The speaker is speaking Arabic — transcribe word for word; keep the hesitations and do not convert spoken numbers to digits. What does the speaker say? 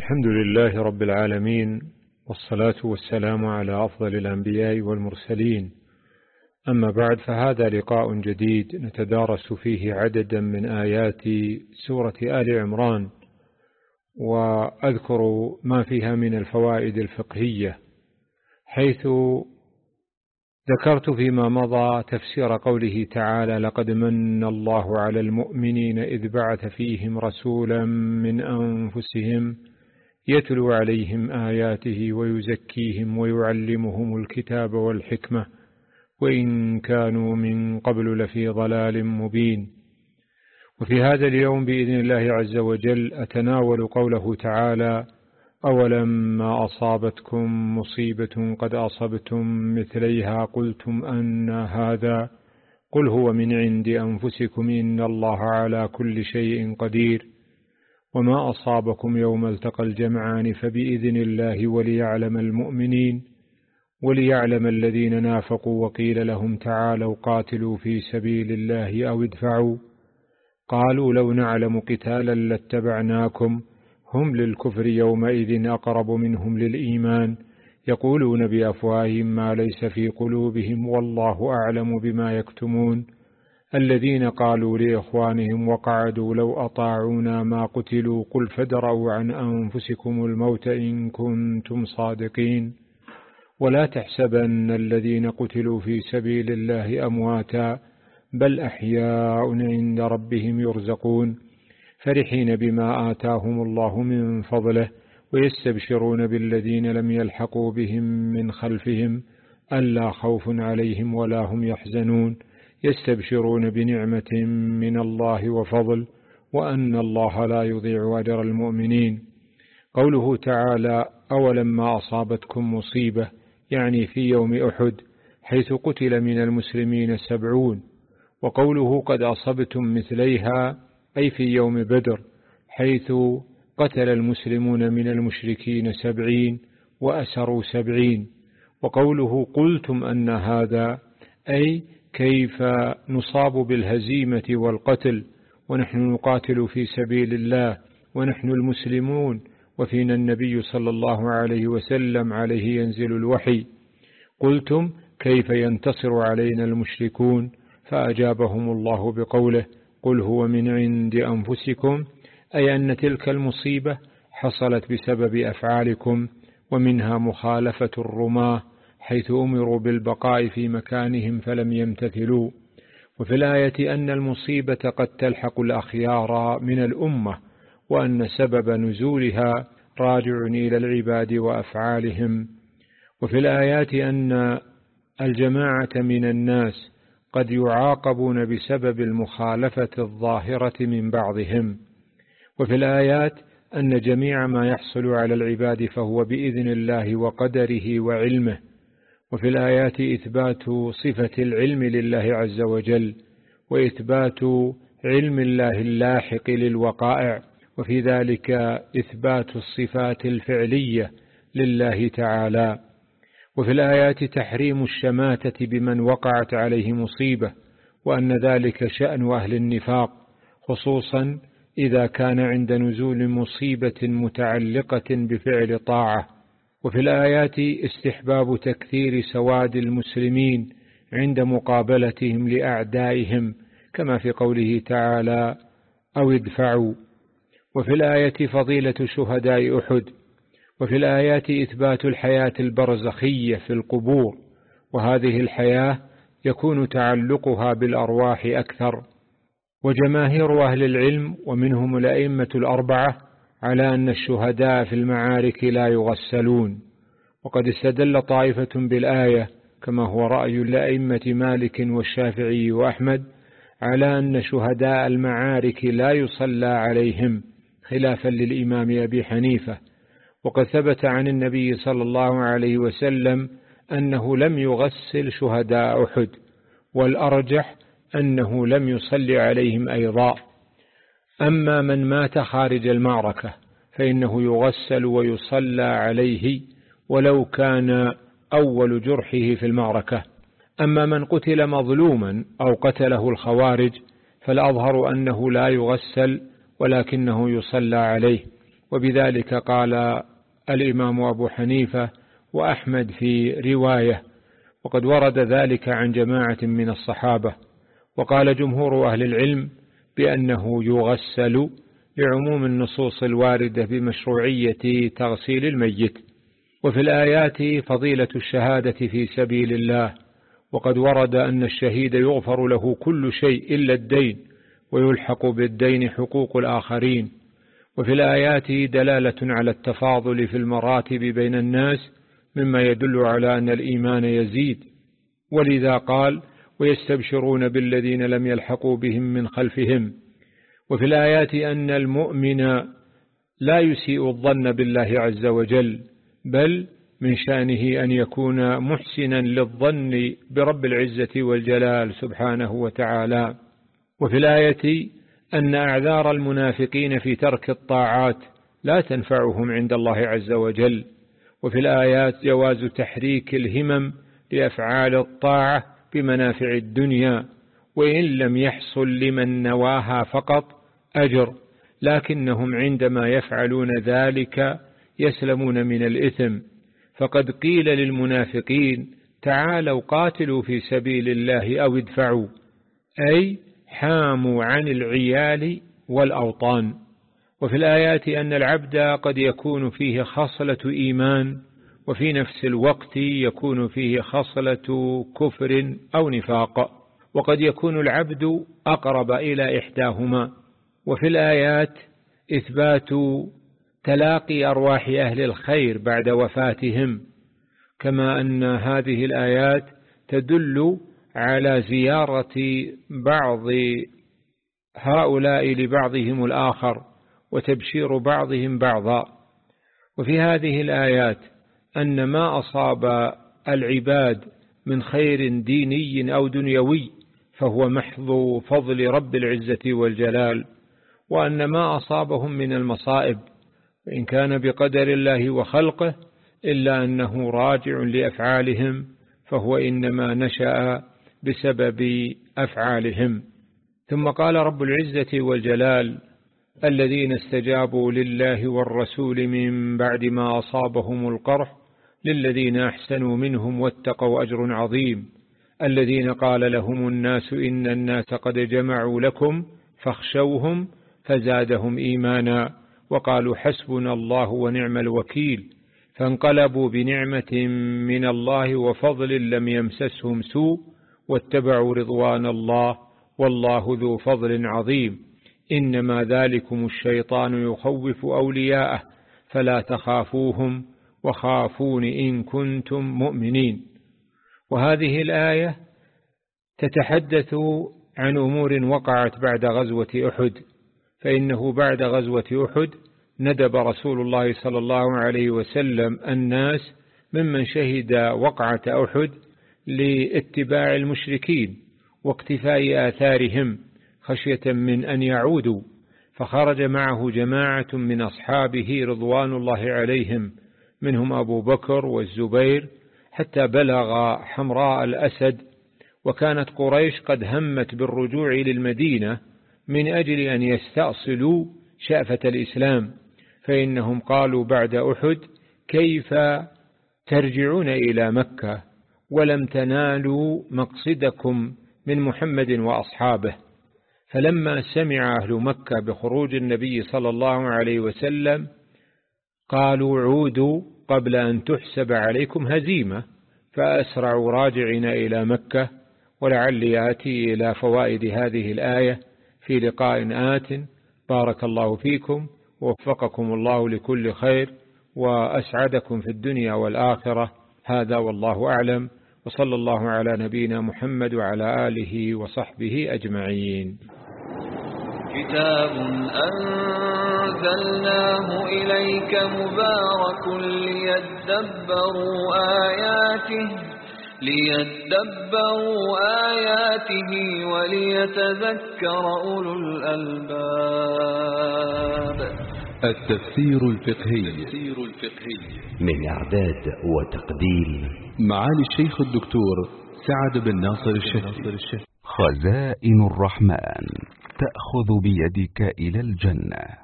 الحمد لله رب العالمين، والصلاة والسلام على أفضل الأنبياء والمرسلين. أما بعد، فهذا لقاء جديد نتدارس فيه عددا من آيات سورة آل عمران، وأذكر ما فيها من الفوائد الفقهية، حيث ذكرت فيما مضى تفسير قوله تعالى: لقد من الله على المؤمنين إذ بعث فيهم رسولا من أنفسهم يتلو عليهم آياته ويزكيهم ويعلمهم الكتاب والحكمة وإن كانوا من قبل لفي ضلال مبين. وفي هذا اليوم بإذن الله عز وجل أتناول قوله تعالى: أولما أصابتكم مصيبة قد أصبتم مثليها قلتم أن هذا قل هو من عند أنفسكم إن الله على كل شيء قدير وما أصابكم يوم التقى الجمعان فبإذن الله وليعلم المؤمنين وليعلم الذين نافقوا وقيل لهم تعالوا قاتلوا في سبيل الله أو ادفعوا قالوا لو نعلم قتالا لاتبعناكم هم للكفر يومئذ أقرب منهم للإيمان يقولون بأفواههم ما ليس في قلوبهم والله أعلم بما يكتمون الذين قالوا لإخوانهم وقعدوا لو أطاعونا ما قتلوا قل فادرءوا عن أنفسكم الموت إن كنتم صادقين ولا تحسبن الذين قتلوا في سبيل الله أمواتا بل أحياء عند ربهم يرزقون فرحين بما آتاهم الله من فضله ويستبشرون بالذين لم يلحقوا بهم من خلفهم ألا خوف عليهم ولا هم يحزنون يستبشرون بنعمة من الله وفضل وأن الله لا يضيع أجر المؤمنين. قوله تعالى: أولما أصابتكم مصيبة، يعني في يوم أحد حيث قتل من المسلمين سبعون. وقوله قد أصبتم مثليها أي في يوم بدر حيث قتل المسلمون من المشركين سبعين وأسروا سبعين. وقوله قلتم أن هذا أي كيف نصاب بالهزيمة والقتل ونحن نقاتل في سبيل الله ونحن المسلمون وفينا النبي صلى الله عليه وسلم عليه ينزل الوحي. قلتم كيف ينتصر علينا المشركون؟ فأجابهم الله بقوله: قل هو من عند أنفسكم، أي أن تلك المصيبة حصلت بسبب أفعالكم، ومنها مخالفة الرماة حيث أمروا بالبقاء في مكانهم فلم يمتثلوا. وفي الآية أن المصيبة قد تلحق الأخيار من الأمة، وأن سبب نزولها راجع إلى العباد وأفعالهم. وفي الآيات أن الجماعة من الناس قد يعاقبون بسبب المخالفة الظاهرة من بعضهم. وفي الآيات أن جميع ما يحصل على العباد فهو بإذن الله وقدره وعلمه. وفي الآيات إثبات صفة العلم لله عز وجل وإثبات علم الله اللاحق للوقائع، وفي ذلك إثبات الصفات الفعلية لله تعالى. وفي الآيات تحريم الشماتة بمن وقعت عليه مصيبة، وأن ذلك شأن أهل النفاق، خصوصا إذا كان عند نزول مصيبة متعلقة بفعل طاعة. وفي الآيات استحباب تكثير سواد المسلمين عند مقابلتهم لأعدائهم، كما في قوله تعالى: أو ادفعوا. وفي الآية فضيلة شهداء أحد. وفي الآيات إثبات الحياة البرزخية في القبور، وهذه الحياة يكون تعلقها بالأرواح أكثر. وجماهير أهل العلم ومنهم الأئمة الأربعة على أن الشهداء في المعارك لا يغسلون. وقد استدل طائفة بالآية كما هو رأي الأئمة مالك والشافعي وأحمد على أن شهداء المعارك لا يصلى عليهم، خلافا للإمام أبي حنيفة. وقد ثبت عن النبي صلى الله عليه وسلم أنه لم يغسل شهداء أحد، والأرجح أنه لم يصلي عليهم أيضا. أما من مات خارج المعركة فإنه يغسل ويصلى عليه ولو كان أول جرحه في المعركة. أما من قتل مظلوما أو قتله الخوارج فالأظهر أنه لا يغسل ولكنه يصلى عليه. وبذلك قال الإمام أبو حنيفة وأحمد في رواية، وقد ورد ذلك عن جماعة من الصحابة. وقال جمهور أهل العلم بأنه يغسل لعموم النصوص الواردة بمشروعية تغسيل الميت. وفي الآيات فضيلة الشهادة في سبيل الله، وقد ورد أن الشهيد يغفر له كل شيء إلا الدين، ويلحق بالدين حقوق الآخرين. وفي الآيات دلالة على التفاضل في المراتب بين الناس، مما يدل على أن الإيمان يزيد، ولذا قال ويستبشرون بالذين لم يلحقوا بهم من خلفهم. وفي الآيات أن المؤمن لا يسيء الظن بالله عز وجل، بل من شأنه أن يكون محسنا للظن برب العزة والجلال سبحانه وتعالى. وفي الآية أن أعذار المنافقين في ترك الطاعات لا تنفعهم عند الله عز وجل. وفي الآيات جواز تحريك الهمم لأفعال الطاعة بمنافع الدنيا، وإن لم يحصل لمن نواها فقط أجر، لكنهم عندما يفعلون ذلك يسلمون من الإثم. فقد قيل للمنافقين تعالوا قاتلوا في سبيل الله أو ادفعوا، أي حاموا عن العيال والأوطان. وفي الآيات أن العبد قد يكون فيه خصلة إيمان، وفي نفس الوقت يكون فيه خصلة كفر أو نفاق، وقد يكون العبد أقرب إلى إحداهما. وفي الآيات إثبات تلاقي أرواح أهل الخير بعد وفاتهم، كما أن هذه الآيات تدل على زيارة بعض هؤلاء لبعضهم الآخر وتبشير بعضهم بعضا. وفي هذه الآيات أن ما أصاب العباد من خير ديني أو دنيوي فهو محض فضل رب العزة والجلال، وأن ما أصابهم من المصائب وإن كان بقدر الله وخلقه إلا أنه راجع لأفعالهم، فهو إنما نشأ بسبب أفعالهم. ثم قال رب العزة والجلال الذين استجابوا لله والرسول من بعد ما أصابهم القرح للذين أحسنوا منهم واتقوا أجر عظيم الذين قال لهم الناس إن الناس قد جمعوا لكم فاخشوهم فزادهم إيمانا وقالوا حسبنا الله ونعم الوكيل فانقلبوا بنعمة من الله وفضل لم يمسسهم سوء واتبعوا رضوان الله والله ذو فضل عظيم إنما ذلكم الشيطان يخوف أولياءه فلا تخافوهم وخافون إن كنتم مؤمنين. وهذه الآية تتحدث عن أمور وقعت بعد غزوة أحد، فإنه بعد غزوة أحد ندب رسول الله صلى الله عليه وسلم الناس ممن شهد وقعة أحد لاتباع المشركين واقتفاء آثارهم خشية من أن يعودوا، فخرج معه جماعة من أصحابه رضوان الله عليهم منهم أبو بكر والزبير حتى بلغ حمراء الأسد، وكانت قريش قد همت بالرجوع للمدينة من أجل أن يستأصلوا شأفة الإسلام، فإنهم قالوا بعد أحد كيف ترجعون إلى مكة ولم تنالوا مقصدكم من محمد وأصحابه. فلما سمع أهل مكة بخروج النبي صلى الله عليه وسلم قالوا عودوا قبل أن تحسب عليكم هزيمة، فأسرعوا راجعين إلى مكة. ولعلي آتي إلى فوائد هذه الآية في لقاء آت. بارك الله فيكم ووفقكم الله لكل خير وأسعدكم في الدنيا والآخرة. هذا والله أعلم، وصلى الله على نبينا محمد وعلى آله وصحبه أجمعين. كتاب أنزلناه إليك مبارك ليدبروا آياته ليدبروا آياته وليتذكر أولو الألباب. التفسير الفقهي من إعداد وتقديم معالي الشيخ الدكتور سعد بن ناصر الشهري. خزائن الرحمن تأخذ بيدك إلى الجنة.